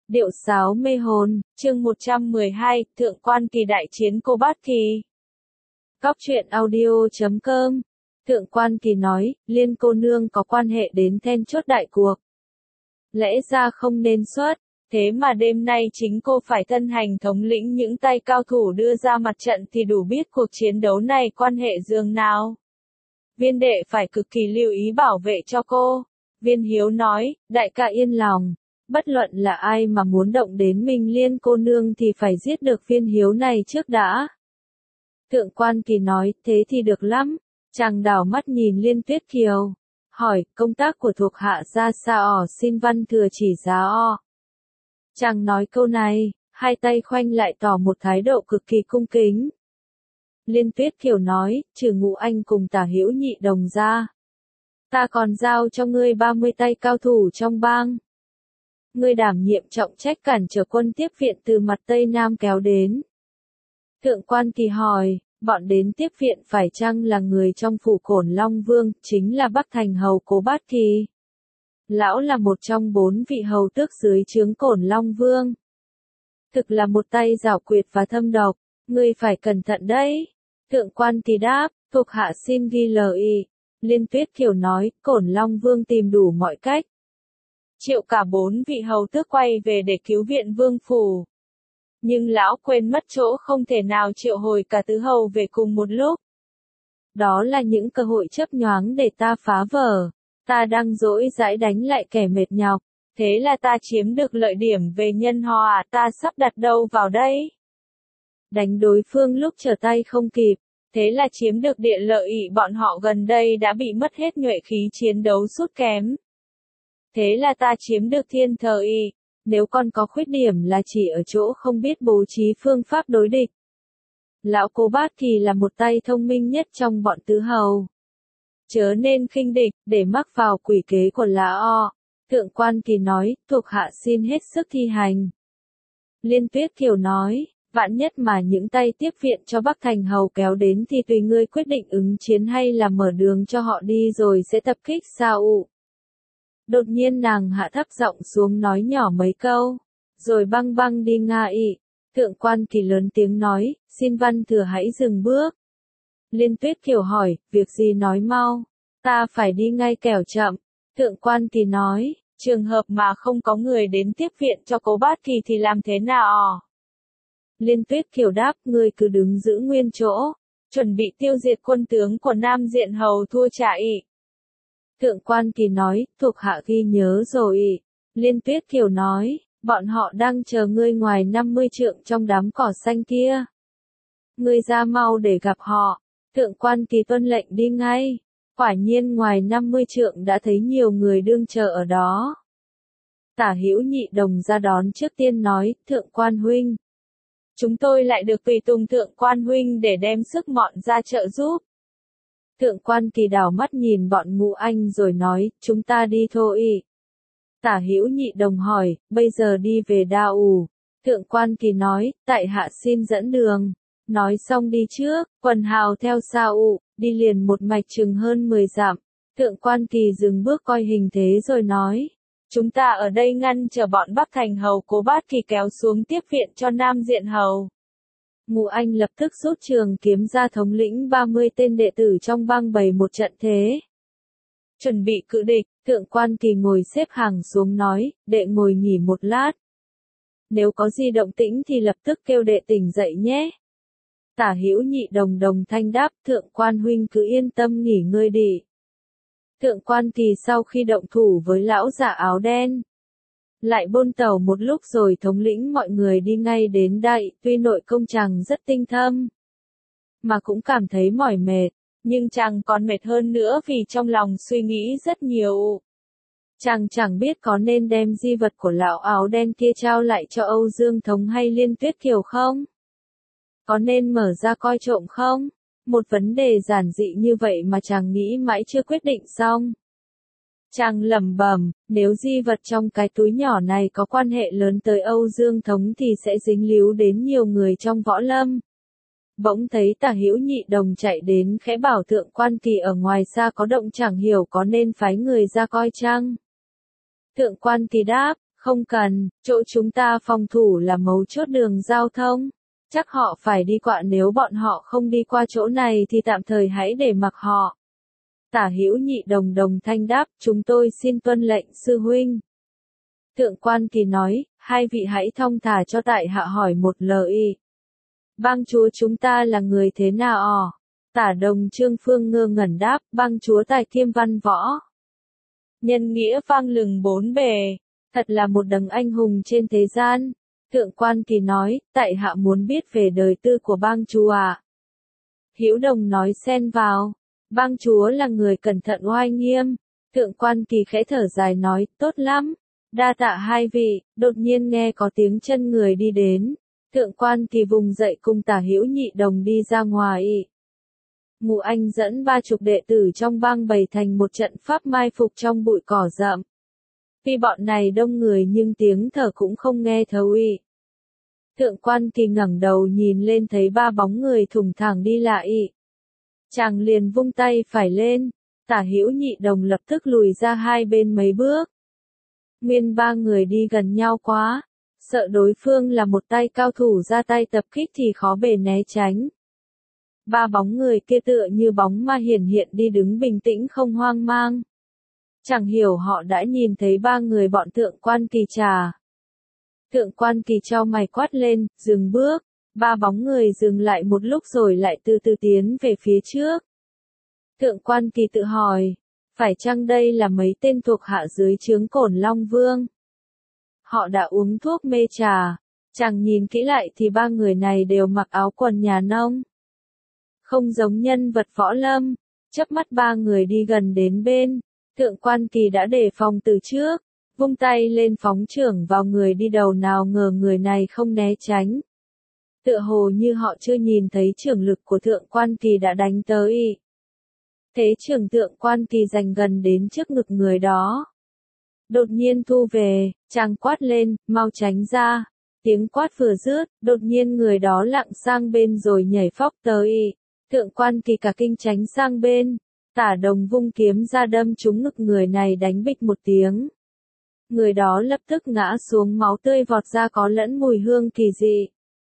Điệu sáo mê hồn, chương 112, Thượng quan kỳ đại chiến cô Bát Kỳ. Góc truyện audio.com. Thượng quan kỳ nói, Liên cô nương có quan hệ đến then chốt đại cuộc. Lẽ ra không nên xuất, thế mà đêm nay chính cô phải thân hành thống lĩnh những tay cao thủ đưa ra mặt trận thì đủ biết cuộc chiến đấu này quan hệ dường nào. Viên đệ phải cực kỳ lưu ý bảo vệ cho cô. Viên Hiếu nói, đại ca yên lòng. Bất luận là ai mà muốn động đến Minh Liên cô nương thì phải giết được Viên Hiếu này trước đã. Thượng quan kỳ nói, thế thì được lắm. Chàng đảo mắt nhìn Liên Tuyết Kiều. Hỏi, công tác của thuộc hạ ra sao xin văn thừa chỉ giáo. Chàng nói câu này, hai tay khoanh lại tỏ một thái độ cực kỳ cung kính. Liên Tuyết Kiều nói, trừ Ngũ Anh cùng Tả Hữu Nhị Đồng ra. Ta còn giao cho ngươi 30 tay cao thủ trong bang. Ngươi đảm nhiệm trọng trách cản trở quân tiếp viện từ mặt Tây Nam kéo đến. Thượng quan kỳ hỏi, bọn đến tiếp viện phải chăng là người trong phủ Cổn Long Vương, chính là Bắc Thành hầu Cố Bát Kỳ. Lão là một trong 4 vị hầu tước dưới trướng Cổn Long Vương. Thực là một tay giảo quyệt và thâm độc, ngươi phải cẩn thận đấy. Thượng quan kỳ đáp, thuộc hạ xin ghi lời. Liên Tuyết Kiều nói, Cổn Long Vương tìm đủ mọi cách. Triệu cả 4 vị hầu tước quay về để cứu viện vương phủ. Nhưng lão quên mất chỗ không thể nào triệu hồi cả tứ hầu về cùng một lúc. Đó là những cơ hội chớp nhoáng để ta phá vỡ. Ta đang dỗi dãi đánh lại kẻ mệt nhọc. Thế là ta chiếm được lợi điểm về nhân hòa, ta sắp đặt đâu vào đây? Đánh đối phương lúc trở tay không kịp. Thế là chiếm được địa lợi, bọn họ gần đây đã bị mất hết nhuệ khí chiến đấu sút kém. Thế là ta chiếm được thiên thời. Nếu còn có khuyết điểm là chỉ ở chỗ không biết bố trí phương pháp đối địch. Lão Cố Bát Kỳ là một tay thông minh nhất trong bọn tứ hầu. Chớ nên khinh địch, để mắc vào quỷ kế của lão. Thượng quan kỳ nói, thuộc hạ xin hết sức thi hành. Liên Tuyết Kiều nói, vạn nhất mà những tay tiếp viện cho Bắc Thành hầu kéo đến thì tùy ngươi quyết định ứng chiến hay là mở đường cho họ đi rồi sẽ tập kích sao. Đột nhiên nàng hạ thấp giọng xuống nói nhỏ mấy câu, rồi băng băng đi ngay. Thượng quan kỳ lớn tiếng nói, xin văn thừa hãy dừng bước. Liên Tuyết Kiều hỏi, việc gì nói mau, ta phải đi ngay kẻo chậm. Thượng quan kỳ nói, trường hợp mà không có người đến tiếp viện cho Cố Bát Kỳ thì làm thế nào? Liên Tuyết Kiều đáp, ngươi cứ đứng giữ nguyên chỗ, chuẩn bị tiêu diệt quân tướng của Nam Diện hầu thua chạy. Thượng quan kỳ nói, thuộc hạ ghi nhớ rồi. Liên Tuyết Kiều nói, bọn họ đang chờ ngươi ngoài 50 trượng trong đám cỏ xanh kia. Ngươi ra mau để gặp họ. Thượng quan kỳ tuân lệnh đi ngay. Quả nhiên ngoài 50 trượng đã thấy nhiều người đương chờ ở đó. Tả Hữu Nhị Đồng ra đón trước tiên nói, Thượng quan huynh. Chúng tôi lại được tùy tùng Thượng quan huynh để đem sức mọn ra trợ giúp. Thượng quan kỳ đảo mắt nhìn bọn Ngũ Anh rồi nói, chúng ta đi thôi. Tả Hữu Nhị Đồng hỏi, bây giờ đi về đâu? Thượng quan kỳ nói, tại hạ xin dẫn đường. Nói xong đi trước, quần hào theo sau, đi liền một mạch chừng hơn 10 dặm. Thượng quan kỳ dừng bước coi hình thế rồi nói, chúng ta ở đây ngăn chờ bọn Bắc Thành hầu Cố Bát Kỳ kéo xuống tiếp viện cho Nam Diện hầu. Ngũ Anh lập tức rút trường kiếm ra thống lĩnh 30 tên đệ tử trong bang bày một trận thế. Chuẩn bị cự địch, thượng quan kỳ ngồi xếp hàng xuống nói, đệ ngồi nghỉ một lát. Nếu có gì động tĩnh thì lập tức kêu đệ tỉnh dậy nhé. Tả Hữu Nhị Đồng đồng thanh đáp, thượng quan huynh cứ yên tâm nghỉ ngơi đi. Thượng quan kỳ sau khi động thủ với lão giả áo đen, lại bôn tàu một lúc rồi thống lĩnh mọi người đi ngay đến đại, tuy nội công chàng rất tinh thâm, mà cũng cảm thấy mỏi mệt, nhưng chàng còn mệt hơn nữa vì trong lòng suy nghĩ rất nhiều. Chàng chẳng biết có nên đem di vật của lão áo đen kia trao lại cho Âu Dương Thống hay Liên Tuyết Kiều không? Có nên mở ra coi trộm không? Một vấn đề giản dị như vậy mà chàng nghĩ mãi chưa quyết định xong. Chàng lẩm bẩm, nếu di vật trong cái túi nhỏ này có quan hệ lớn tới Âu Dương Thống thì sẽ dính líu đến nhiều người trong võ lâm. Bỗng thấy Tả Hữu Nhị Đồng chạy đến khẽ bảo thượng quan kỳ ở ngoài xa có động chẳng hiểu có nên phái người ra coi chăng. Thượng quan kỳ đáp, Không cần, chỗ chúng ta phòng thủ là mấu chốt đường giao thông. Chắc họ phải đi qua, nếu bọn họ không đi qua chỗ này thì tạm thời hãy để mặc họ. Tả Hữu Nhị đồng đồng thanh đáp, chúng tôi xin tuân lệnh sư huynh. Thượng quan Kỳ nói, hai vị hãy thong thả cho tại hạ hỏi một lời. Bang chúa chúng ta là người thế nào? Tả Đồng Trương Phương ngơ ngẩn đáp, bang chúa tài kiêm văn võ. Nhân nghĩa vang lừng bốn bề, thật là một đấng anh hùng trên thế gian. Thượng quan Kỳ nói, tại hạ muốn biết về đời tư của bang chúa ạ. Hữu Đồng nói xen vào, bang chúa là người cẩn thận oai nghiêm. Thượng quan Kỳ khẽ thở dài nói, tốt lắm. Đa tạ hai vị. Đột nhiên nghe có tiếng chân người đi đến. Thượng quan Kỳ vùng dậy cùng Tả Hữu Nhị đồng đi ra ngoài. Ngụ Anh dẫn 30 đệ tử trong bang bày thành một trận pháp mai phục trong bụi cỏ rậm. Vì bọn này đông người nhưng tiếng thở cũng không nghe thấu. Thượng quan Kỳ ngẩng đầu nhìn lên thấy 3 bóng người thùng thẳng đi lại. Chàng liền vung tay phải lên, Tả Hữu Nhị đồng lập tức lùi ra hai bên mấy bước. Nguyên 3 người đi gần nhau quá, sợ đối phương là một tay cao thủ ra tay tập kích thì khó bề né tránh. 3 bóng người kia tựa như bóng ma hiển hiện đi đứng bình tĩnh không hoang mang. Chẳng hiểu họ đã nhìn thấy 3 người bọn Thượng quan Kỳ chà. Thượng quan Kỳ chau mày quát lên, dừng bước. 3 bóng người dừng lại một lúc rồi lại từ từ tiến về phía trước. Thượng quan Kỳ tự hỏi, phải chăng đây là mấy tên thuộc hạ dưới trướng Cổn Long Vương? Họ đã uống thuốc mê trà. Chàng nhìn kỹ lại thì 3 người này đều mặc áo quần nhà nông. Không giống nhân vật võ lâm. Chớp mắt 3 người đi gần đến bên. Thượng quan Kỳ đã đề phòng từ trước. Vung tay lên phóng chưởng vào người đi đầu, nào ngờ người này không né tránh. Tựa hồ như họ chưa nhìn thấy chưởng lực của Thượng quan Kỳ đã đánh tới. Thế chưởng Thượng quan Kỳ giành gần đến trước ngực người đó. Đột nhiên thu về, chàng quát lên, mau tránh ra. Tiếng quát vừa dứt, đột nhiên người đó lặng sang bên rồi nhảy phóc tới. Thượng quan Kỳ cả kinh tránh sang bên. Tả Đồng vung kiếm ra đâm trúng ngực người này, đánh bịch một tiếng. Người đó lập tức ngã xuống, máu tươi vọt ra có lẫn mùi hương kỳ dị.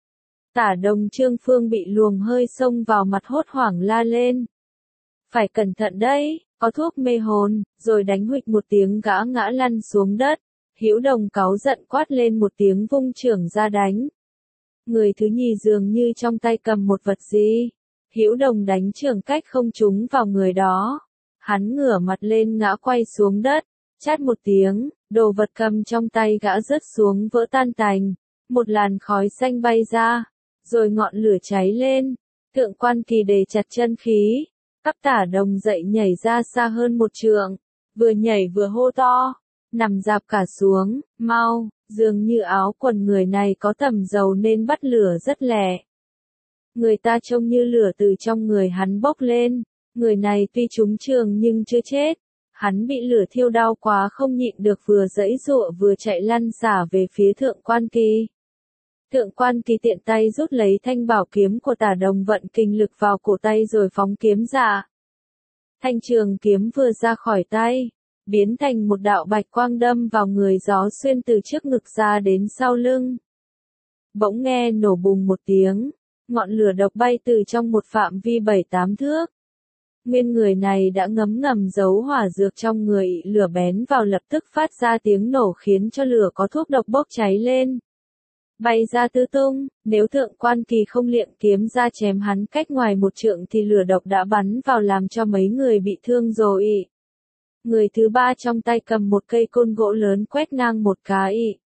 Tả Đồng Trương Phương bị luồng hơi xông vào mặt hốt hoảng la lên. Phải cẩn thận đấy, có thuốc mê hồn, rồi đánh huỵch một tiếng gã ngã lăn xuống đất. Hữu Đồng cáu giận quát lên một tiếng vung chưởng ra đánh. Người thứ nhì dường như trong tay cầm một vật gì. Hữu Đồng đánh chưởng cách không trúng vào người đó. Hắn ngửa mặt lên ngã quay xuống đất. Chát một tiếng, đồ vật cầm trong tay gã rớt xuống vỡ tan tành. Một làn khói xanh bay ra, rồi ngọn lửa cháy lên. Thượng quan Kỳ đề chặt chân khí. Các Tả Đồng dậy nhảy ra xa hơn 1 trượng. Vừa nhảy vừa hô to. Nằm dạp cả xuống, mau, dường như áo quần người này có tẩm dầu nên bắt lửa rất lẹ. Người ta trông như lửa từ trong người hắn bốc lên. Người này tuy trúng trường nhưng chưa chết. Hắn bị lửa thiêu đau quá không nhịn được, vừa giãy giụa vừa chạy lăn xả về phía Thượng quan Kỳ. Thượng quan Kỳ tiện tay rút lấy thanh bảo kiếm của Tả Đồng, vận kinh lực vào cổ tay rồi phóng kiếm ra. Thanh trường kiếm vừa ra khỏi tay, biến thành một đạo bạch quang đâm vào người, gió xuyên từ trước ngực ra đến sau lưng. Bỗng nghe nổ bùng một tiếng, ngọn lửa độc bay từ trong một phạm vi 7-8 thước. Nguyên người này đã ngấm ngầm giấu hỏa dược trong người, lửa bén vào lập tức phát ra tiếng nổ khiến cho lửa có thuốc độc bốc cháy lên. Bay ra tứ tung, nếu Thượng quan Kỳ không liệng kiếm ra chém hắn cách ngoài 1 trượng thì lửa độc đã bắn vào làm cho mấy người bị thương rồi. Người thứ 3 trong tay cầm một cây côn gỗ lớn quét ngang một cái.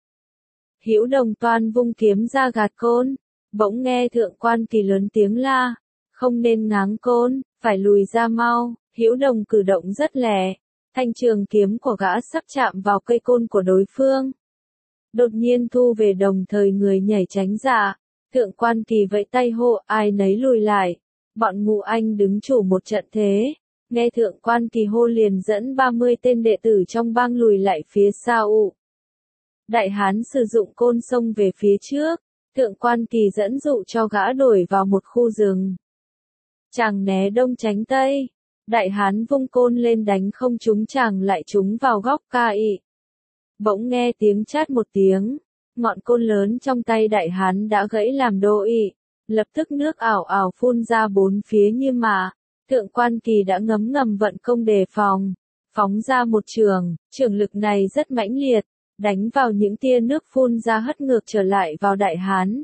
Hữu Đồng toan vung kiếm ra gạt côn, bỗng nghe Thượng quan Kỳ lớn tiếng la, không nên ngáng côn, phải lùi ra mau. Hữu Đồng cử động rất lẹ, thanh trường kiếm của gã sắp chạm vào cây côn của đối phương. Đột nhiên thu về, đồng thời người nhảy tránh ra. Thượng quan Kỳ vẫy tay hô, ai nấy lùi lại. Bọn Ngụ Anh đứng chủ một trận thế. Nghe Thượng quan Kỳ hô liền dẫn 30 tên đệ tử trong bang lùi lại phía sau. Đại hán sử dụng côn xông về phía trước. Thượng quan Kỳ dẫn dụ cho gã đuổi vào một khu rừng. Chàng né đông tránh tây. Đại hán vung côn lên đánh không trúng, chàng lại trúng vào góc cây. Bỗng nghe tiếng chát một tiếng, ngọn côn lớn trong tay đại hán đã gãy làm đôi, lập tức nước ảo ảo phun ra bốn phía như mà. Thượng Quan Kỳ đã ngấm ngầm vận công đề phòng, phóng ra một trường lực này rất mãnh liệt, đánh vào những tia nước phun ra hất ngược trở lại vào đại hán.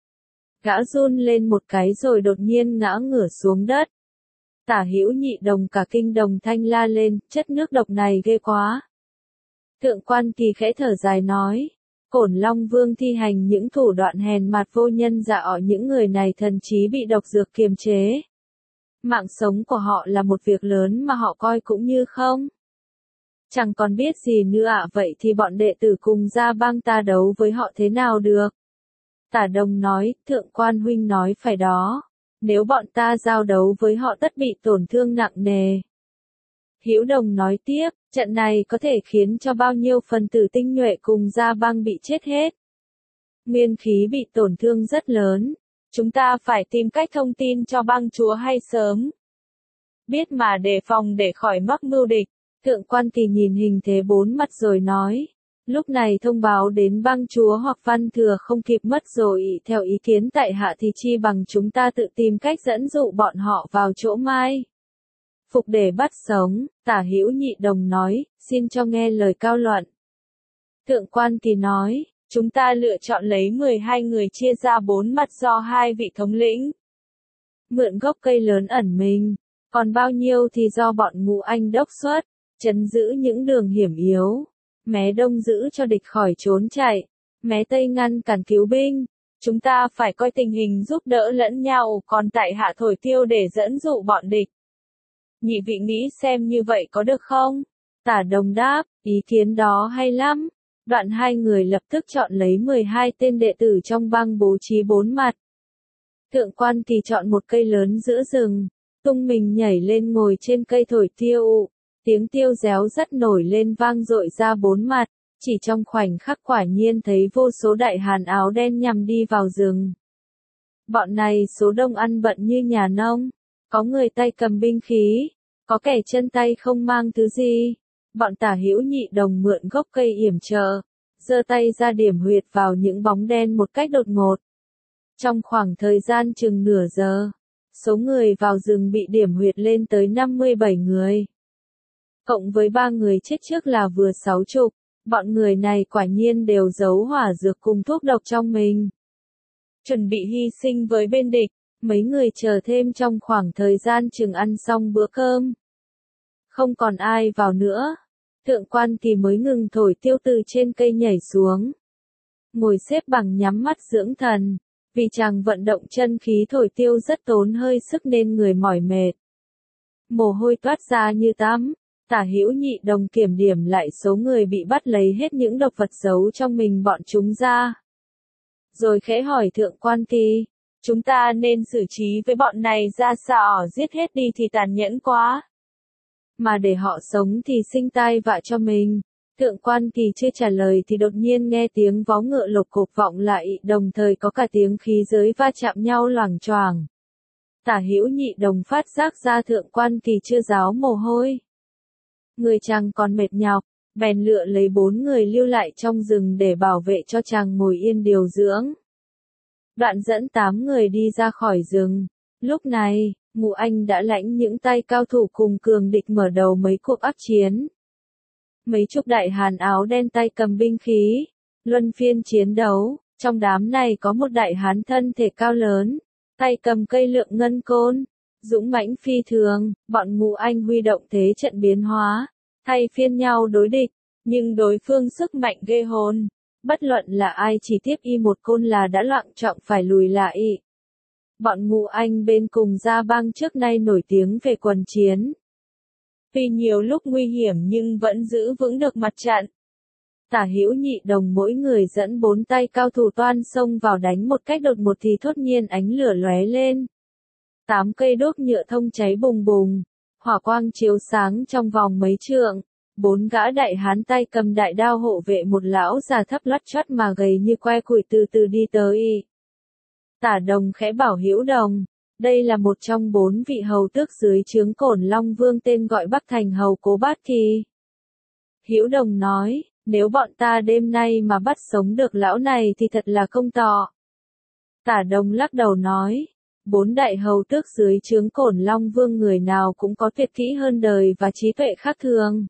Gã run lên một cái rồi đột nhiên ngã ngửa xuống đất. Tả Hữu Nhị Đồng cả kinh đồng thanh la lên, chất nước độc này ghê quá. Thượng Quan Kỳ khẽ thở dài nói, Cổn Long Vương thi hành những thủ đoạn hèn mạt vô nhân dạ ở những người này thần trí bị độc dược kiềm chế. Mạng sống của họ là một việc lớn mà họ coi cũng như không. Chẳng còn biết gì nữa ạ, vậy thì bọn đệ tử cùng Gia Bang ta đấu với họ thế nào được? Tả Đồng nói, Thượng Quan huynh nói phải đó. Nếu bọn ta giao đấu với họ tất bị tổn thương nặng nề. Hữu Đồng nói tiếp, trận này có thể khiến cho bao nhiêu phần tử tinh nhuệ cùng Gia Bang bị chết hết. Nguyên khí bị tổn thương rất lớn. Chúng ta phải tìm cách thông tin cho bang chúa hay sớm. Biết mà đề phòng để khỏi mắc mưu địch. Thượng Quan Kỳ nhìn hình thế bốn mặt rồi nói. Lúc này thông báo đến bang chúa hoặc văn thừa không kịp mất rồi, theo ý kiến tại hạ thì chi bằng chúng ta tự tìm cách dẫn dụ bọn họ vào chỗ mai phục để bắt sống. Tả Hữu Nhị Đồng nói, xin cho nghe lời cao luận. Thượng Quan Kỳ nói, chúng ta lựa chọn lấy 12 người chia ra 4 mặt do 2 vị thống lĩnh. Mượn gốc cây lớn ẩn mình, còn bao nhiêu thì do bọn Ngũ Anh đốc xuất, trấn giữ những đường hiểm yếu. Mé Đông giữ cho địch khỏi trốn chạy, mé Tây ngăn cản cứu binh. Chúng ta phải coi tình hình giúp đỡ lẫn nhau, còn tại hạ thổi tiêu để dẫn dụ bọn địch. Nhị vị nghĩ xem như vậy có được không? Tả Đồng đáp, ý kiến đó hay lắm. Đoạn hai người lập tức chọn lấy 12 tên đệ tử trong bang bố trí 4 mặt. Thượng Quan Kỳ chọn một cây lớn giữa rừng, tung mình nhảy lên ngồi trên cây thổi tiêu. Tiếng tiêu réo rất nổi lên vang dội ra 4 mặt, chỉ trong khoảnh khắc quả nhiên thấy vô số đại hán áo đen nhằm đi vào rừng. Bọn này số đông ăn bận như nhà nông, có người tay cầm binh khí, có kẻ chân tay không mang thứ gì. Bọn Tả Hữu Nhị Đồng mượn gốc cây yểm trợ, giơ tay ra điểm huyệt vào những bóng đen một cách đột ngột. Trong khoảng thời gian chừng nửa giờ, số người vào rừng bị điểm huyệt lên tới 57 người. Cộng với 3 người chết trước là vừa 60, bọn người này quả nhiên đều giấu hỏa dược cùng thuốc độc trong mình. Chuẩn bị hy sinh với bên địch, mấy người chờ thêm trong khoảng thời gian chừng ăn xong bữa cơm. Không còn ai vào nữa. Thượng Quan Kỳ mới ngừng thổi tiêu từ trên cây nhảy xuống. Ngồi xếp bằng nhắm mắt dưỡng thần, vì chàng vận động chân khí thổi tiêu rất tốn hơi sức nên người mỏi mệt. Mồ hôi toát ra như tắm. Tả Hữu Nhị Đồng kiểm điểm lại số người bị bắt lấy hết những độc vật giấu trong mình bọn chúng ra. Rồi khẽ hỏi Thượng Quan Kỳ, chúng ta nên xử trí với bọn này ra sao, giết hết đi thì tàn nhẫn quá. Mà để họ sống thì sinh tai vạ cho mình. Thượng Quan Kỳ chưa trả lời thì đột nhiên nghe tiếng vó ngựa lộc cộc vọng lại, đồng thời có cả tiếng khí giới va chạm nhau loảng choảng. Tả Hữu Nhị Đồng phát giác ra Thượng Quan Kỳ chưa ráo mồ hôi. Người chàng còn mệt nhọc, bèn lựa lấy 4 người lưu lại trong rừng để bảo vệ cho chàng ngồi yên điều dưỡng. Đoạn dẫn 8 người đi ra khỏi rừng. Lúc này, Ngũ Anh đã lãnh những tay cao thủ cùng cường địch mở đầu mấy cuộc ác chiến. Mấy chục đại hán áo đen tay cầm binh khí, luân phiên chiến đấu. Trong đám này có một đại hán thân thể cao lớn, tay cầm cây lượng ngân côn. Dũng mãnh phi thường, bọn Ngũ Anh huy động thế trận biến hóa, thay phiên nhau đối địch, nhưng đối phương sức mạnh ghê hồn. Bất luận là ai chỉ tiếp y một côn là đã loạng choạng phải lùi lại. Bọn Ngũ Anh bên cùng Gia Bang trước nay nổi tiếng về quần chiến. Tuy nhiều lúc nguy hiểm nhưng vẫn giữ vững được mặt trận. Tả Hữu Nhị Đồng mỗi người dẫn 4 tay cao thủ toan xông vào đánh một cách đột ngột thì thốt nhiên ánh lửa lóe lên. 8 cây đốt nhựa thông cháy bùng bùng, hỏa quang chiếu sáng trong vòng mấy trượng. 4 gã đại hán tay cầm đại đao hộ vệ một lão già thấp lót chót mà gầy như que củi từ từ đi tới. Tả Đồng khẽ bảo Hữu Đồng, đây là một trong 4 vị hầu tước dưới trướng Cổn Long Vương tên gọi Bắc Thành hầu Cố Bát Kỳ. Hữu Đồng nói, Nếu bọn ta đêm nay mà bắt sống được lão này thì thật là công tọ. Tả Đông lắc đầu nói, 4 đại hầu tước dưới trướng Cổn Long Vương người nào cũng có tuyệt kỹ hơn đời và trí tuệ khác thường.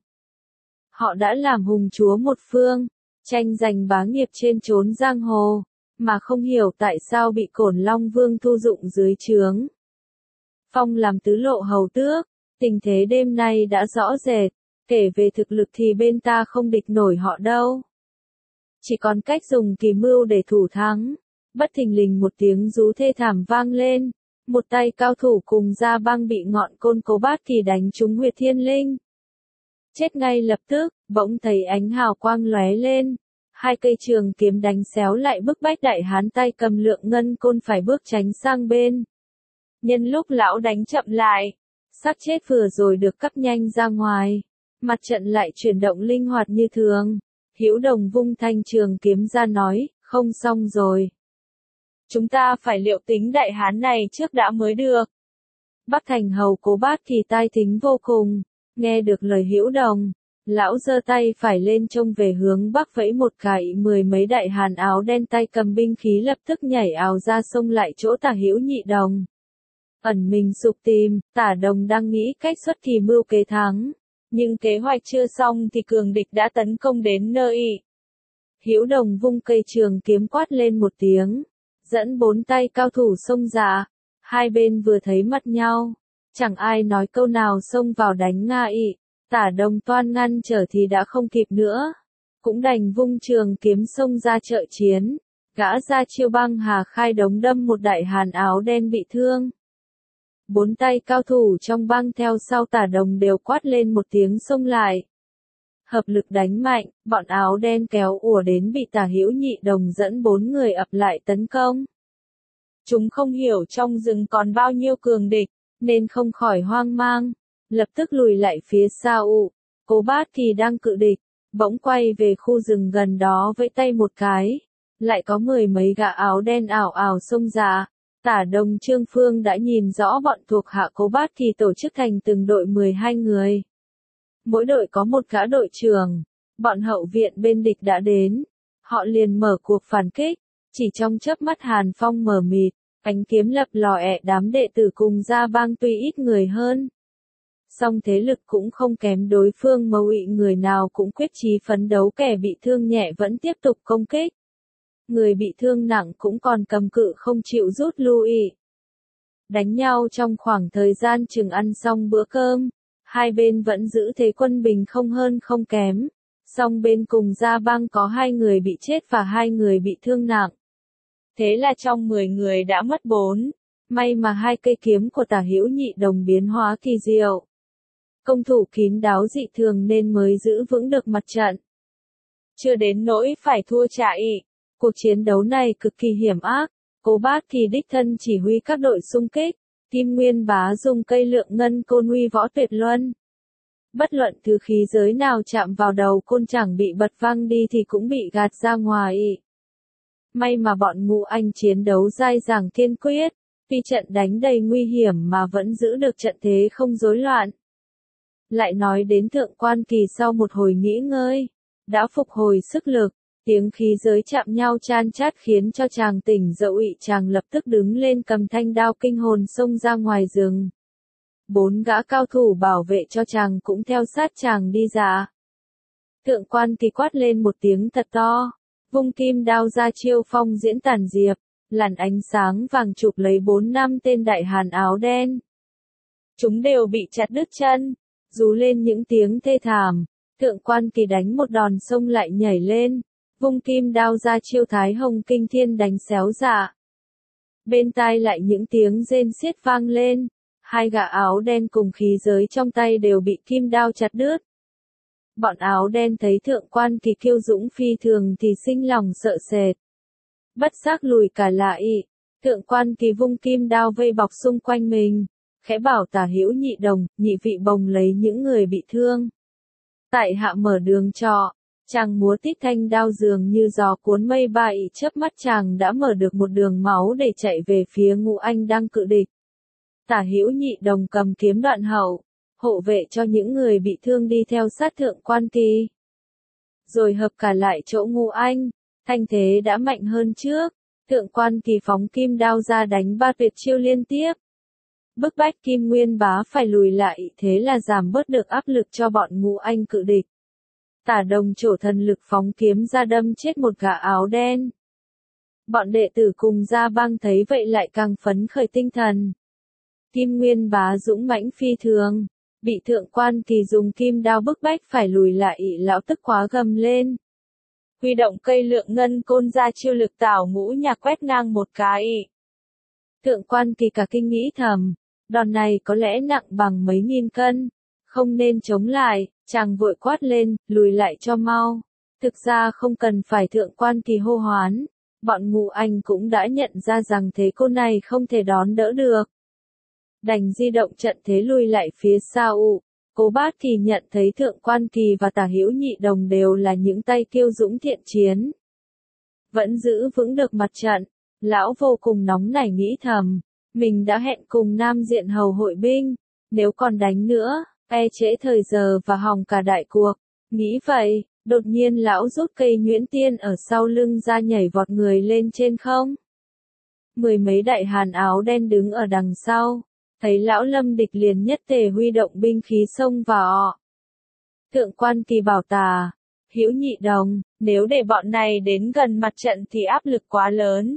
Họ đã làm hùng chúa một phương, tranh giành bá nghiệp trên chốn giang hồ, mà không hiểu tại sao bị Cổn Long Vương thu dụng dưới trướng. Phong làm tứ lộ hầu tước, tình thế đêm nay đã rõ rệt, kể về thực lực thì bên ta không địch nổi họ đâu. Chỉ còn cách dùng kỳ mưu để thủ thắng. Bất thình lình một tiếng rú thê thảm vang lên, một tay cao thủ cùng Gia Băng bị ngọn côn Cố Bát Kỳ đánh trúng huyệt thiên linh. Chết ngay lập tức, bỗng thấy ánh hào quang lóe lên, hai cây trường kiếm đánh xéo lại bức bách đại hán tay cầm lượng ngân côn phải bước tránh sang bên. Nhân lúc lão đánh chậm lại, xác chết vừa rồi được cắt nhanh ra ngoài, mặt trận lại chuyển động linh hoạt như thường. Hữu Đồng vung thanh trường kiếm ra nói, không xong rồi. Chúng ta phải liệu tính đại hán này trước đã mới được. Bắc Thành hầu Cố Bát Kỳ tai thính vô cùng, nghe được lời Hữu Đồng, lão giơ tay phải lên trông về hướng bắc vẫy một cái, 10 mấy đại hán áo đen tay cầm binh khí lập tức nhảy ào ra xông lại chỗ Tả Hữu Nhị Đồng. Ẩn mình sục tìm, Tả Đồng đang nghĩ cách xuất kỳ mưu kế thắng, nhưng kế hoạch chưa xong thì cường địch đã tấn công đến nơi. Hữu Đồng vung cây trường kiếm quát lên một tiếng, dẫn 4 tay cao thủ xông ra, hai bên vừa thấy mặt nhau, chẳng ai nói câu nào xông vào đánh Nga ị, Tả Đồng toan ngăn trở thì đã không kịp nữa, cũng đành vung trường kiếm xông ra trợ chiến, gã ra chiêu băng hà khai đống đâm một đại hán áo đen bị thương. 4 tay cao thủ trong băng theo sau Tả Đồng đều quát lên một tiếng xông lại. Hợp lực đánh mạnh, bọn áo đen kéo ùa đến bị Tả Hữu Nhị Đồng dẫn 4 người ập lại tấn công. Chúng không hiểu trong rừng còn bao nhiêu cường địch, nên không khỏi hoang mang, lập tức lùi lại phía sau. Cố Bát Kỳ đang cự địch, bỗng quay về khu rừng gần đó vẫy tay một cái, lại có 10 mấy gã áo đen ảo ảo xông ra. Tả Đồng Trương Phương đã nhìn rõ bọn thuộc hạ Cố Bát Kỳ tổ chức thành từng đội 12 người. Mỗi đội có một gã đội trưởng, bọn hậu viện bên địch đã đến, họ liền mở cuộc phản kích, chỉ trong chớp mắt hàn phong mờ mịt, ánh kiếm lập lò đám đệ tử cùng Gia Bang tuy ít người hơn, song thế lực cũng không kém đối phương, mâu ị người nào cũng quyết chí phấn đấu, kẻ bị thương nhẹ vẫn tiếp tục công kích. Người bị thương nặng cũng còn cầm cự không chịu rút lui. Đánh nhau trong khoảng thời gian chừng ăn xong bữa cơm, hai bên vẫn giữ thế quân bình không hơn không kém, song bên cùng Gia Bang có 2 người bị chết và 2 người bị thương nặng. Thế là trong 10 người đã mất 4, may mà 2 cây kiếm của Tả Hữu Nhị Đồng biến hóa kỳ diệu. Công thủ kín đáo dị thường nên mới giữ vững được mặt trận. Chưa đến nỗi phải thua chạy. Cuộc chiến đấu này cực kỳ hiểm ác, Cố Bát Kỳ đích thân chỉ huy các đội xung kích, Kim Nguyên Bá dùng cây lượng ngân côn uy võ tuyệt luân. Bất luận thứ khí giới nào chạm vào đầu côn chẳng bị bật văng đi thì cũng bị gạt ra ngoài. May mà bọn Ngũ Anh chiến đấu dai dẳng kiên quyết, tuy trận đánh đầy nguy hiểm mà vẫn giữ được trận thế không rối loạn. Lại nói đến Thượng Quan Kỳ sau một hồi nghỉ ngơi, đã phục hồi sức lực. Tiếng khí giới chạm nhau chan chát khiến cho chàng tỉnh dậy, chàng lập tức đứng lên cầm thanh đao kinh hồn xông ra ngoài rừng. 4 gã cao thủ bảo vệ cho chàng cũng theo sát chàng đi ra. Thượng Quan Kỳ quát lên một tiếng thật to, vung kim đao ra chiêu phong diễn tản diệp, làn ánh sáng vàng chụp lấy 4-5 tên đại hán áo đen. Chúng đều bị chặt đứt chân, rú lên những tiếng thê thảm. Thượng Quan Kỳ đánh một đòn xông lại nhảy lên, vung kim đao ra chiêu Thái Hồng Kinh Thiên đánh xéo dạ. Bên tai lại những tiếng rên xiết vang lên, 2 gã áo đen cùng khí giới trong tay đều bị kim đao chặt đứt. Bọn áo đen thấy Thượng Quan Kỳ kiêu dũng phi thường thì sinh lòng sợ sệt. Bất giác lùi cả lại, Thượng Quan Kỳ vung kim đao vây bọc xung quanh mình, khẽ bảo Tả Hữu Nhị Đồng, nhị vị bồng lấy những người bị thương. Tại hạ mở đường trọ. Chàng múa tít thanh đao dường như gió cuốn mây bay, chớp mắt chàng đã mở được một đường máu để chạy về phía Ngũ Anh đang cự địch. Tả Hữu Nhị Đồng cầm kiếm đoạn hậu, hộ vệ cho những người bị thương đi theo sát Thượng Quan Kỳ. rồi hợp cả lại chỗ Ngũ Anh, thanh thế đã mạnh hơn trước. Thượng quan Kỳ phóng kim đao ra đánh 3 tuyệt chiêu liên tiếp. Bức bách Kim Nguyên Bá phải lùi lại, thế là giảm bớt được áp lực cho bọn Ngũ Anh cự địch. Tả Đồng Trổ thần lực phóng kiếm ra đâm chết một gã áo đen. Bọn đệ tử cùng Gia Bang thấy vậy lại càng phấn khởi tinh thần. Kim Nguyên Bá dũng mãnh phi thường, bị Thượng quan Kỳ dùng kim đao bức bách phải lùi lại, lão tức quá gầm lên. Huy động cây lượng ngân côn ra chiêu lực tảo ngũ nhạc quét ngang một cái. Thượng quan Kỳ cả kinh nghĩ thầm, đòn này có lẽ nặng bằng mấy nghìn cân, không nên chống lại, chàng vội quát lên, lùi lại cho mau. Thực ra không cần phải Thượng quan Kỳ hô hoán, bọn Ngũ Anh cũng đã nhận ra rằng thế cô này không thể đón đỡ được. Đành di động trận thế lùi lại phía sau. Cố Bát thì nhận thấy Thượng quan Kỳ và Tả Hữu Nhị Đồng đều là những tay kiêu dũng thiện chiến. Vẫn giữ vững được mặt trận, lão vô cùng nóng nảy nghĩ thầm, mình đã hẹn cùng Nam Diện Hầu hội binh, nếu còn đánh nữa, e trễ thời giờ và hỏng cả đại cuộc. Nghĩ vậy, đột nhiên lão rút cây nhuyễn tiên ở sau lưng ra nhảy vọt người lên trên không. Mười mấy đại hàn áo đen đứng ở đằng sau. Thấy lão lâm địch liền nhất tề huy động binh khí xông vào. Thượng quan Kỳ bảo Tả Hữu Nhị Đồng, nếu để bọn này đến gần mặt trận thì áp lực quá lớn.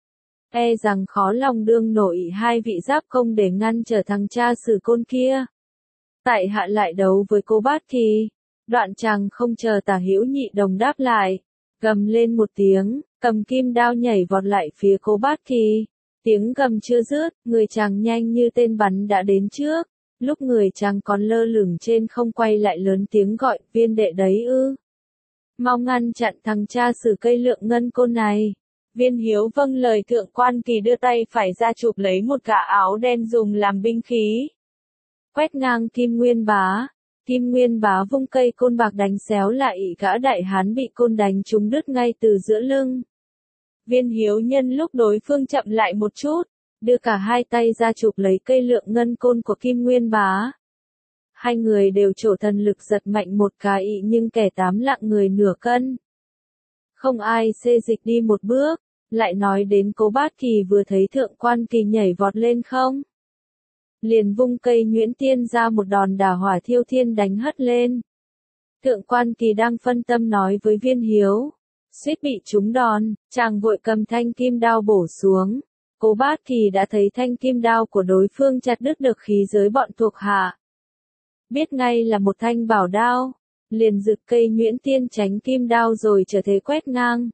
E rằng khó lòng đương nổi hai vị giáp công để ngăn trở thằng cha Sử Côn kia. Tại hạ lại đấu với Cố Bát Kỳ. Đoạn chàng không chờ Tả Hữu Nhị Đồng đáp lại, gầm lên một tiếng, cầm kim đao nhảy vọt lại phía Cố Bát Kỳ. Tiếng gầm chưa dứt, người chàng nhanh như tên bắn đã đến trước, lúc người chàng còn lơ lửng trên không quay lại lớn tiếng gọi, viên đệ đấy ư. Mau ngăn chặn thằng cha Sử cây lượng ngân côn này. Viên Hiếu vâng lời. Thượng quan Kỳ đưa tay phải ra chụp lấy một gã áo đen dùng làm binh khí. Quét ngang Kim Nguyên Bá. Kim Nguyên Bá vung cây côn bạc đánh xéo lại gã đại hán bị côn đánh trúng đứt ngay từ giữa lưng. Viên Hiếu nhân lúc đối phương chậm lại một chút, đưa cả hai tay ra chụp lấy cây lượng ngân côn của Kim Nguyên Bá. Hai người đều trổ thần lực giật mạnh một cái nhưng kẻ tám lạng người nửa cân. Không ai xê dịch đi một bước, lại nói đến Cố Bát Kỳ vừa thấy Thượng quan Kỳ nhảy vọt lên không. Liền vung cây nhuyễn tiên ra một đòn đả hỏa thiêu thiên đánh hất lên. Thượng quan Kỳ đang phân tâm nói với Viên Hiếu. Suýt bị trúng đòn, chàng vội cầm thanh kim đao bổ xuống. Cố Bát Kỳ đã thấy thanh kim đao của đối phương chặt đứt được khí giới bọn thuộc hạ. Biết ngay là một thanh bảo đao, liền giựt cây nhuyễn tiên tránh kim đao rồi trở thế quét ngang.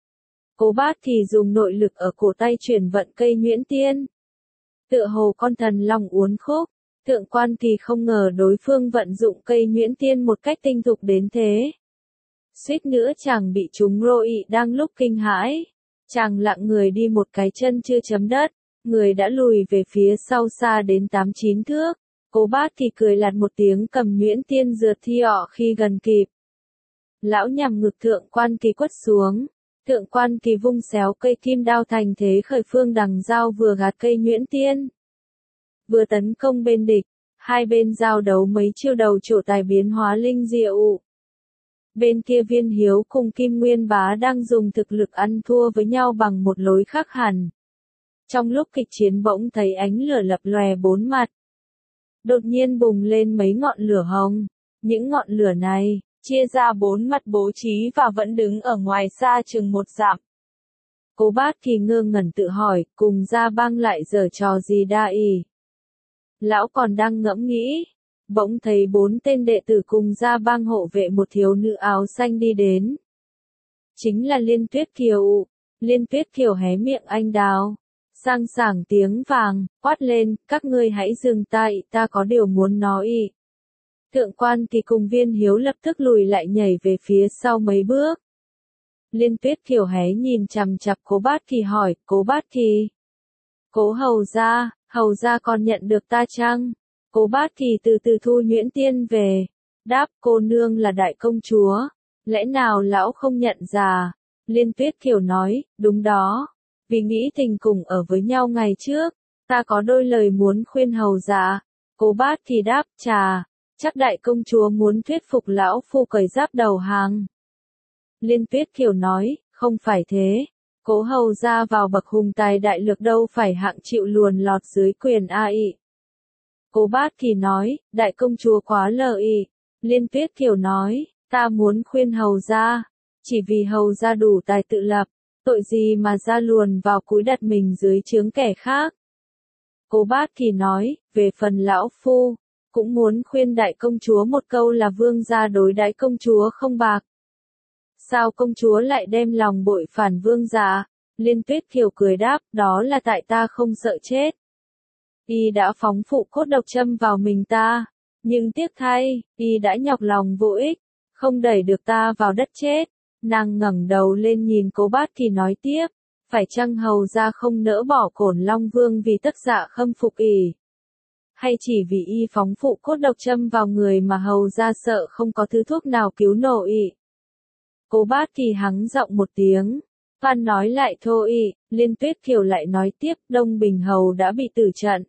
Cố Bát Kỳ dùng nội lực ở cổ tay chuyển vận cây nhuyễn tiên. Tựa hồ con thần long uốn khúc, Thượng quan Kỳ không ngờ đối phương vận dụng cây nhuyễn tiên một cách tinh thục đến thế. Suýt nữa chàng bị trúng rồi, đang lúc kinh hãi. Chàng lặng người đi một cái chân chưa chấm đất, người đã lùi về phía sau xa đến 8-9 thước. Cố Bát Kỳ cười lạt một tiếng cầm nhuyễn tiên rượt thi ọ khi gần kịp. Lão nhằm ngực Thượng quan Kỳ quất xuống. Thượng quan Kỳ vung xéo cây kim đao thành thế khởi phương đằng dao vừa gạt cây nhuyễn tiên. Vừa tấn công bên địch, hai bên giao đấu mấy chiêu đầu trổ tài biến hóa linh diệu. Bên kia Viên Hiếu cùng Kim Nguyên Bá đang dùng thực lực ăn thua với nhau bằng một lối khác hẳn. Trong lúc kịch chiến bỗng thấy ánh lửa lập lòe bốn mặt. Đột nhiên bùng lên mấy ngọn lửa hồng. Những ngọn lửa này, chia ra bốn mặt bố trí và vẫn đứng ở ngoài xa chừng 1 dặm. Cố Bát Kỳ ngơ ngẩn tự hỏi, cùng Gia Bang lại giở trò gì đa ỷ. Lão còn đang ngẫm nghĩ. Bỗng thấy 4 tên đệ tử cùng Gia Bang hộ vệ một thiếu nữ áo xanh đi đến. Chính là Liên Tuyết Kiều. Liên Tuyết Kiều hé miệng anh đào. Sang sảng tiếng vàng, quát lên, các ngươi hãy dừng tay, ta có điều muốn nói. Thượng quan Kỳ cùng Viên Hiếu lập tức lùi lại nhảy về phía sau mấy bước. Liên Tuyết Kiều hé nhìn chằm chằm Cố Bát Kỳ hỏi, Cố Bát Kỳ. Cố hầu gia còn nhận được ta chăng? Cố Bát Kỳ từ từ thu nhuyễn tiên về. Đáp, cô nương là đại công chúa. Lẽ nào lão không nhận ra? Liên Tuyết Kiều nói, đúng đó. Vì nghĩ tình cùng ở với nhau ngày trước, ta có đôi lời muốn khuyên hầu gia. Cố Bát Kỳ đáp, chà, chắc đại công chúa muốn thuyết phục lão phu cởi giáp đầu hàng. Liên Tuyết Kiều nói, không phải thế. Cố hầu ra vào bậc hùng tài đại lược đâu phải hạng chịu luồn lọt dưới quyền ai. Cố Bát Kỳ nói, đại công chúa quá lợi. Liên Tuyết Kiều nói, ta muốn khuyên hầu ra, chỉ vì hầu ra đủ tài tự lập, tội gì mà ra luồn vào cúi đặt mình dưới trướng kẻ khác. Cố Bát Kỳ nói, về phần lão phu, cũng muốn khuyên đại công chúa một câu là vương gia đối đãi công chúa không bạc. Sao công chúa lại đem lòng bội phản vương gia? Liên Tuyết Kiều cười đáp, đó là tại ta không sợ chết. Y đã phóng phụ cốt độc châm vào mình ta, nhưng tiếc thay, y đã nhọc lòng vô ích, không đẩy được ta vào đất chết. Nàng ngẩng đầu lên nhìn Cố Bát Kỳ nói tiếp, phải chăng hầu ra không nỡ bỏ Cổn Long Vương vì tất dạ khâm phục ỷ? Hay chỉ vì y phóng phụ cốt độc châm vào người mà hầu ra sợ không có thứ thuốc nào cứu nổi? Cố Bát Kỳ hắng giọng một tiếng, Phan nói lại thôi. Liên Tuyết Kiều lại nói tiếp, Đông Bình hầu đã bị tử trận,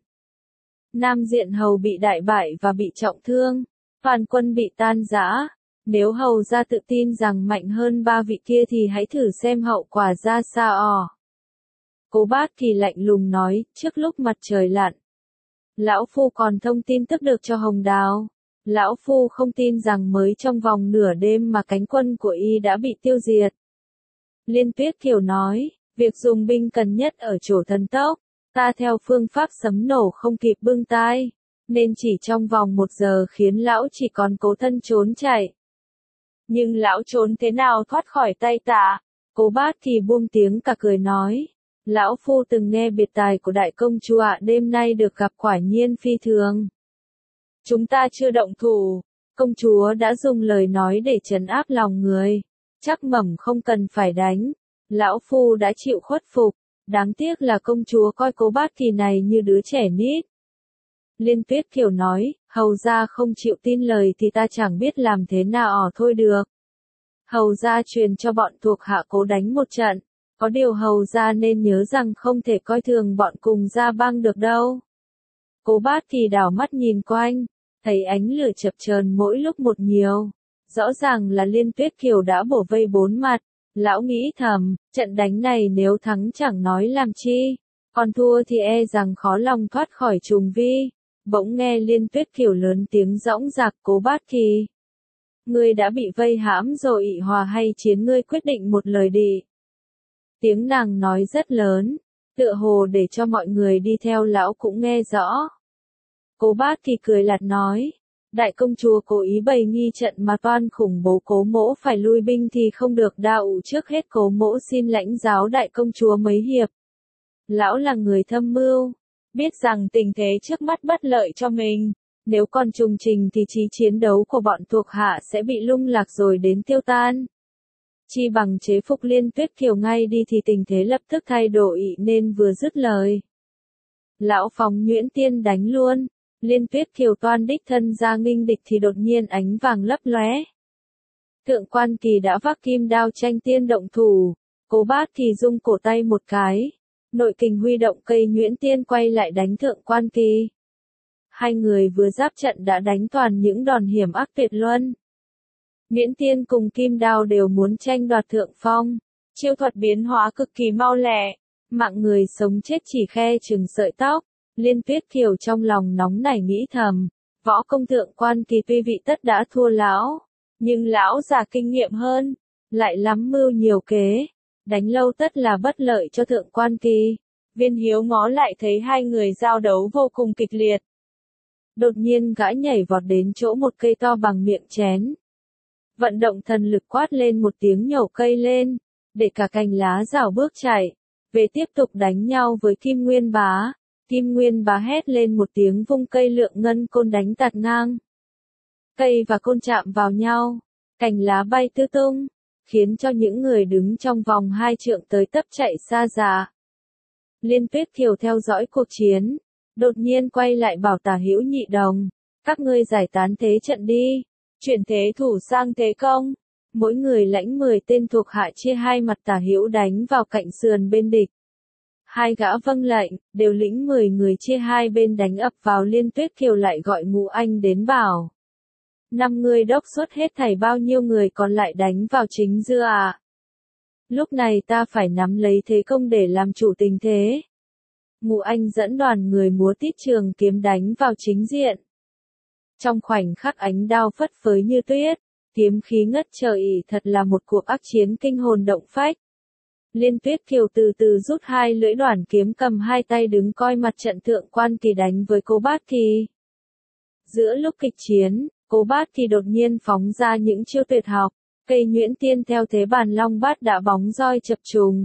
Nam Diện hầu bị đại bại và bị trọng thương, Phan quân bị tan rã. Nếu hầu ra tự tin rằng mạnh hơn ba vị kia thì hãy thử xem hậu quả ra sao. Cố Bát Kỳ lạnh lùng nói, trước lúc mặt trời lặn, lão phu còn thông tin tức được cho Hồng Đào. Lão phu không tin rằng mới trong vòng nửa đêm mà cánh quân của y đã bị tiêu diệt. Liên Tuyết Kiều nói, việc dùng binh cần nhất ở chỗ thần tốc, ta theo phương pháp sấm nổ không kịp bưng tai, nên chỉ trong vòng 1 giờ khiến lão chỉ còn cố thân trốn chạy. Nhưng lão trốn thế nào thoát khỏi tay ta? Cố Bát Kỳ buông tiếng cả cười nói, lão phu từng nghe biệt tài của đại công chúa đêm nay được gặp quả nhiên phi thường. Chúng ta chưa động thủ, công chúa đã dùng lời nói để trấn áp lòng người, chắc mẩm không cần phải đánh, lão phu đã chịu khuất phục, đáng tiếc là công chúa coi Cố Bát Kỳ này như đứa trẻ nít. Liên Tuyết Kiều nói, hầu ra không chịu tin lời thì ta chẳng biết làm thế nào thôi được. Hầu ra truyền cho bọn thuộc hạ cố đánh một trận, có điều hầu ra nên nhớ rằng không thể coi thường bọn cùng gia bang được đâu. Cố Bát Kỳ đảo mắt nhìn quanh, thấy ánh lửa chập chờn mỗi lúc một nhiều, rõ ràng là Liên Tuyết Kiều đã bổ vây 4 mặt. Lão nghĩ thầm, trận đánh này nếu thắng chẳng nói làm chi, còn thua thì e rằng khó lòng thoát khỏi trùng vi. Bỗng nghe Liên Tuyết Kiều lớn tiếng dõng dạc, Cố Bát Kỳ, ngươi đã bị vây hãm rồi, ị hòa hay chiến, ngươi quyết định một lời đi. Tiếng nàng nói rất lớn, tựa hồ để cho mọi người đi theo lão cũng nghe rõ. Cố Bát Kỳ cười lạt nói, đại công chúa cố ý bày nghi trận mà toan khủng bố Cố mỗ phải lui binh thì không được đạo, trước hết Cố mỗ xin lãnh giáo đại công chúa mấy hiệp. Lão là người thâm mưu, biết rằng tình thế trước mắt bất lợi cho mình, nếu còn trùng trình thì trí chiến đấu của bọn thuộc hạ sẽ bị lung lạc rồi đến tiêu tan. Chi bằng chế phục Liên Tuyết Kiều ngay đi thì tình thế lập tức thay đổi, nên vừa dứt lời, lão phóng nhuyễn tiên đánh luôn. Liên Tuyết Kiều toan đích thân ra nghênh địch thì đột nhiên ánh vàng lấp lóe. Thượng Quan Kỳ đã vác kim đao tranh tiên động thủ, Cố Bát Kỳ rung cổ tay một cái, nội kình huy động cây nhuyễn tiên quay lại đánh Thượng Quan Kỳ. Hai người vừa giáp trận đã đánh toàn những đòn hiểm ác tuyệt luân. Nhuyễn tiên cùng kim đao đều muốn tranh đoạt thượng phong, chiêu thuật biến hóa cực kỳ mau lẹ, mạng người sống chết chỉ khe chừng sợi tóc. Liên Tuyết Kiều trong lòng nóng nảy nghĩ thầm, võ công Thượng Quan Kỳ tuy vị tất đã thua lão, nhưng lão già kinh nghiệm hơn, lại lắm mưu nhiều kế, đánh lâu tất là bất lợi cho Thượng Quan Kỳ. Viên Hiếu ngó lại thấy hai người giao đấu vô cùng kịch liệt. Đột nhiên gã nhảy vọt đến chỗ một cây to bằng miệng chén. Vận động thần lực quát lên một tiếng nhổ cây lên, để cả cành lá rào bước chạy, về tiếp tục đánh nhau với Kim Nguyên Bá. Kim Nguyên Bá hét lên một tiếng vung cây lượng ngân côn đánh tạt ngang. Cây và côn chạm vào nhau, cành lá bay tứ tung, khiến cho những người đứng trong vòng 2 trượng tới tấp chạy xa ra. Liên Tuyết Kiều theo dõi cuộc chiến, đột nhiên quay lại bảo Tả Hữu Nhị Đồng, các ngươi giải tán thế trận đi, chuyển thế thủ sang thế công. Mỗi người lãnh 10 tên thuộc hạ chia 2 mặt Tả Hữu đánh vào cạnh sườn bên địch. Hai gã vâng lệnh, đều lĩnh 10 người chia 2 bên đánh ập vào. Liên Tuyết Kiều lại gọi Ngũ Anh đến bảo, 5 người đốc xuất hết thảy bao nhiêu người còn lại đánh vào chính giữa à? Lúc này ta phải nắm lấy thế công để làm chủ tình thế. Ngũ Anh dẫn đoàn người múa tít trường kiếm đánh vào chính diện. Trong khoảnh khắc ánh đao phất phới như tuyết, kiếm khí ngất trời, thật là một cuộc ác chiến kinh hồn động phách. Liên Tuyết Kiều từ từ rút hai lưỡi đoản kiếm, cầm hai tay đứng coi mặt trận Thượng Quan Kỳ đánh với Cố Bát Kỳ. Giữa lúc kịch chiến, Cố Bát Kỳ đột nhiên phóng ra những chiêu tuyệt học, cây nhuyễn tiên theo thế bàn long bát đã bóng roi chập trùng.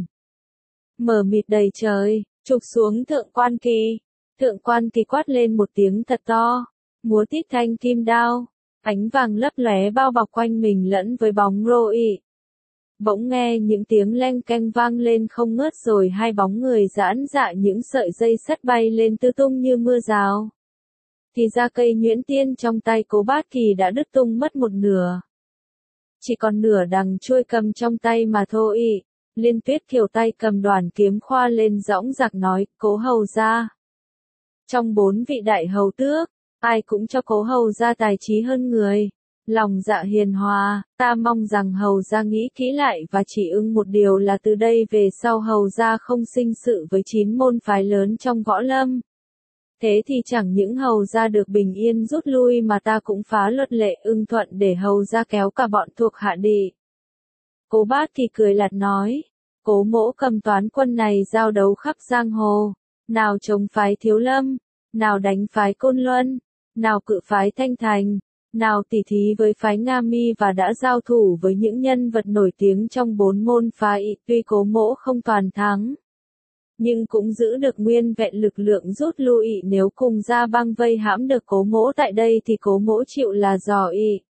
Mờ mịt đầy trời, trục xuống Thượng Quan Kỳ. Thượng Quan Kỳ quát lên một tiếng thật to, múa tít thanh kim đao, ánh vàng lấp lóe bao bọc quanh mình lẫn với bóng rô ị. Bỗng nghe những tiếng leng keng vang lên không ngớt, rồi hai bóng người giãn dạ, những sợi dây sắt bay lên tứ tung như mưa rào. Thì ra cây nhuyễn tiên trong tay Cố Bát Kỳ đã đứt tung mất một nửa. Chỉ còn nửa đằng chuôi cầm trong tay mà thôi. Liên Tuyết Kiều tay cầm đoản kiếm khoa lên dõng dạc nói, Cố hầu gia. Trong 4 vị đại hầu tước, ai cũng cho Cố hầu gia tài trí hơn người. Lòng dạ hiền hòa, ta mong rằng hầu gia nghĩ kỹ lại và chỉ ưng một điều là từ đây về sau hầu gia không sinh sự với 9 môn phái lớn trong võ lâm. Thế thì chẳng những hầu gia được bình yên rút lui mà ta cũng phá luật lệ ưng thuận để hầu gia kéo cả bọn thuộc hạ đi. Cố Bát Kỳ cười lạt nói, Cố mỗ cầm toán quân này giao đấu khắp giang hồ, nào chống phái Thiếu Lâm, nào đánh phái Côn Luân, nào cự phái Thanh Thành, nào tỉ thí với phái Nga Mi và đã giao thủ với những nhân vật nổi tiếng trong 4 môn phái. Tuy Cố mỗ không toàn thắng, nhưng cũng giữ được nguyên vẹn lực lượng rút lui. Nếu cùng ra băng vây hãm được Cố mỗ tại đây thì Cố mỗ chịu là giỏi.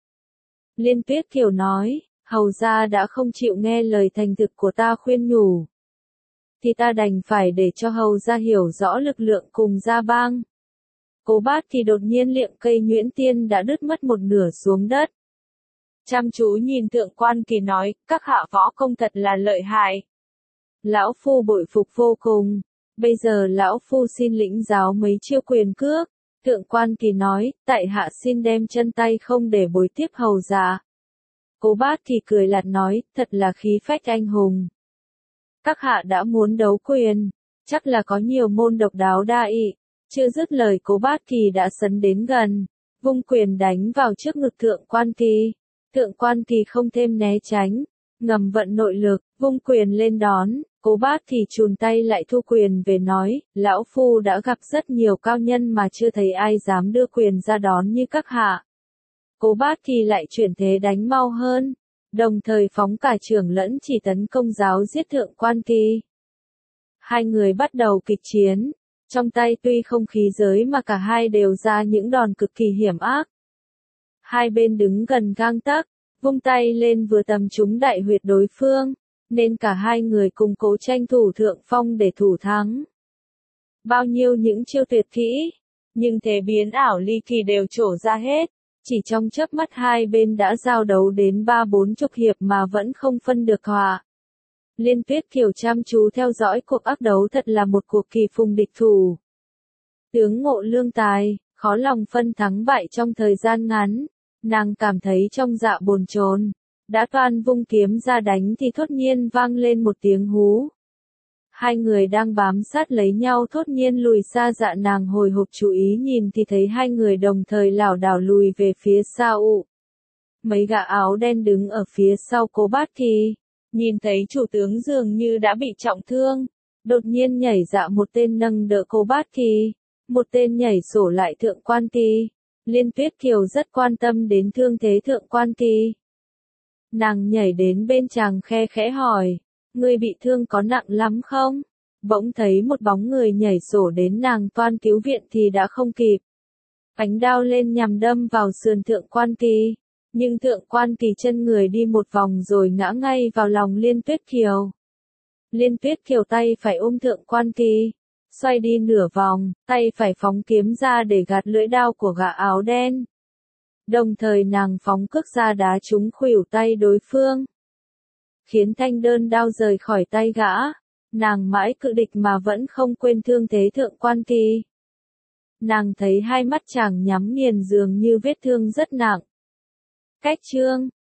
Liên Tuyết Kiều nói, hầu gia đã không chịu nghe lời thành thực của ta khuyên nhủ, thì ta đành phải để cho hầu gia hiểu rõ lực lượng cùng gia bang. Cố Bát Kỳ đột nhiên liệng cây nhuyễn tiên đã đứt mất một nửa xuống đất. Chăm chú nhìn Thượng Quan Kỳ nói, các hạ võ công thật là lợi hại. Lão phu bội phục vô cùng, bây giờ lão phu xin lĩnh giáo mấy chiêu quyền cước. Thượng Quan Kỳ nói, tại hạ xin đem chân tay không để bối tiếp hầu gia. Cố Bát Kỳ cười lạt nói, thật là khí phách anh hùng. Các hạ đã muốn đấu quyền, chắc là có nhiều môn độc đáo đa ị. Chưa dứt lời Cố Bát Kỳ đã sấn đến gần, vung quyền đánh vào trước ngực Thượng Quan Kỳ. Thượng Quan Kỳ không thêm né tránh, ngầm vận nội lực, vung quyền lên đón. Cố Bát Kỳ chùn tay lại thu quyền về nói, lão phu đã gặp rất nhiều cao nhân mà chưa thấy ai dám đưa quyền ra đón như các hạ. Cố Bát Kỳ lại chuyển thế đánh mau hơn, đồng thời phóng cả trưởng lẫn chỉ tấn công giáo giết Thượng Quan Kỳ. Hai người bắt đầu kịch chiến, trong tay tuy không khí giới mà cả hai đều ra những đòn cực kỳ hiểm ác. Hai bên đứng gần gang tấc, vung tay lên vừa tầm trúng đại huyệt đối phương, nên cả hai người cùng cố tranh thủ thượng phong để thủ thắng. Bao nhiêu những chiêu tuyệt kỹ, nhưng thế biến ảo ly kỳ đều trổ ra hết. Chỉ trong chớp mắt hai bên đã giao đấu đến 30-40 hiệp mà vẫn không phân được hòa. Liên Tuyết Kiều chăm chú theo dõi cuộc ác đấu, thật là một cuộc kỳ phùng địch thủ. Tướng ngộ lương tài, khó lòng phân thắng bại trong thời gian ngắn, nàng cảm thấy trong dạ bồn chồn, đã toan vung kiếm ra đánh thì thốt nhiên vang lên một tiếng hú. Hai người đang bám sát lấy nhau thốt nhiên lùi xa, dạ nàng hồi hộp chú ý nhìn thì thấy hai người đồng thời lảo đảo lùi về phía sau. Mấy gã áo đen đứng ở phía sau Cố Bát Kỳ, nhìn thấy chủ tướng dường như đã bị trọng thương, đột nhiên nhảy dạ, một tên nâng đỡ Cố Bát Kỳ, một tên nhảy sổ lại Thượng Quan Kỳ. Liên Tuyết Kiều rất quan tâm đến thương thế Thượng Quan Kỳ. Nàng nhảy đến bên chàng khe khẽ hỏi, ngươi bị thương có nặng lắm không? Bỗng thấy một bóng người nhảy sổ đến, nàng toan cứu viện thì đã không kịp. Ánh đao lên nhằm đâm vào sườn Thượng Quan Kỳ, nhưng Thượng Quan Kỳ chân người đi một vòng rồi ngã ngay vào lòng Liên Tuyết Kiều. Liên Tuyết Kiều tay phải ôm Thượng Quan Kỳ, xoay đi nửa vòng, tay phải phóng kiếm ra để gạt lưỡi đao của gã áo đen. Đồng thời nàng phóng cước ra đá trúng khuỷu tay đối phương, khiến thanh đơn đao rời khỏi tay gã. Nàng mãi cự địch mà vẫn không quên thương thế Thượng Quan Kỳ. Nàng thấy hai mắt chàng nhắm nghiền dường như vết thương rất nặng. Cách chương